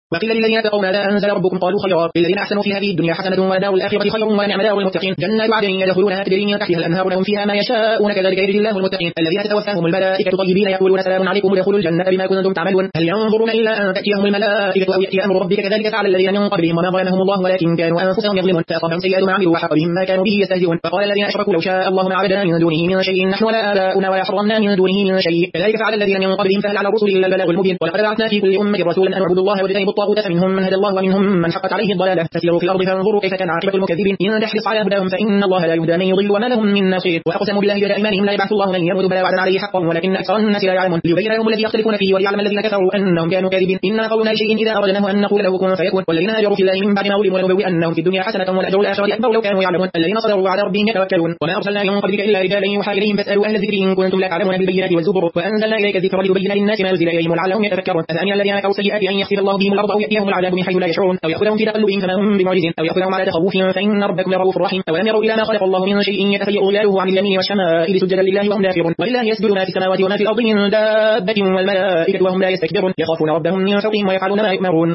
وقيل للذين اتقوا ماذا أنزل ربكم قالوا خيرا للذين أحسنوا في هذه الدنيا حسنة ودار الآخرة خير ونعم دار المتقين جنات عدن يدخلونها تجري من تحتها الأنهار لهم فيها ما يشاءون كذلك يجزي الله المتقين الذين تتوفاهم الملائكة طيبين يقولون سلام عليكم ادخلوا الجنة بما كنتم تعملون هل ينظرون إلا أن تأتيهم الملائكة أو يأتي أمر ربك كذلك فعل الذين من قبلهم وما ظلمهم الله ولكن كانوا أنفسهم يظلمون فأصابهم سيئات ما عملوا وحاق بهم ما كانوا به يستهزئون فقال الذين أشركوا لو شاء الله ما عبدنا من دونه من شيء نحن ولا آباؤنا ولا حرمنا من دونه من شيء كذلك فعل الذين من قبلهم فهل على الرسل إلا البلاغ المبين ولقد بعثنا في كل أمة رسولا أن اعبدوا الله واجتنبوا الطاغوت فمنهم من هدى الله ومنهم من حقت عليه الضلالة فسيروا في الأرض فانظروا كيف كان عاقبة المكذبين إن تحرص على هداهم فإن الله لا يهدى من يضل وما لهم من نصير وأقسموا بالله جهد أيمانهم لا يبعث الله من يموت بلا وعدا عليه حقا ولكن أكثر الناس لا يعلمون ليبين لهم الذي يختلفون فيه وليعلم الذين كفروا أنهم كانوا كاذبين إنما قولنا لشيء إذا أردناه أن نقول له كن فيكون والذين هاجروا في الله من بعد ما ظلموا لنبوئنهم في الدنيا حسنة والأجر الآخرة أكبر لو كانوا يعلمون الذين صبروا على ربهم يتوكلون وما أرسلنا من قبلك إلا رجالا يوحى إليهم فاسألوا أهل الذكر إن كنتم لا تعلمون بالبينات والزبر وأنزلنا إليك الذكر لتبين للناس ما نزل إليهم ولعلهم يتفكرون أفأمن الذين كفروا السيئات أن يخسف الله بهم الأرض أو يأتيهم العذاب من حيث لا يشعرون أو يأخذهم في تقلبهم فما هم بمعجزين أو يأخذهم على تخوف فإن ربكم لرؤوف رحيم أولم يروا إلى ما خلق الله من شيء يتفيأ ظلاله عن اليمين والشمائل سجدا لله وهم داخرون ولله يسجد ما في السماوات وما في الأرض من دابة والملائكة وهم لا يستكبرون يخافون ربهم من فوقهم ويفعلون ما يؤمرون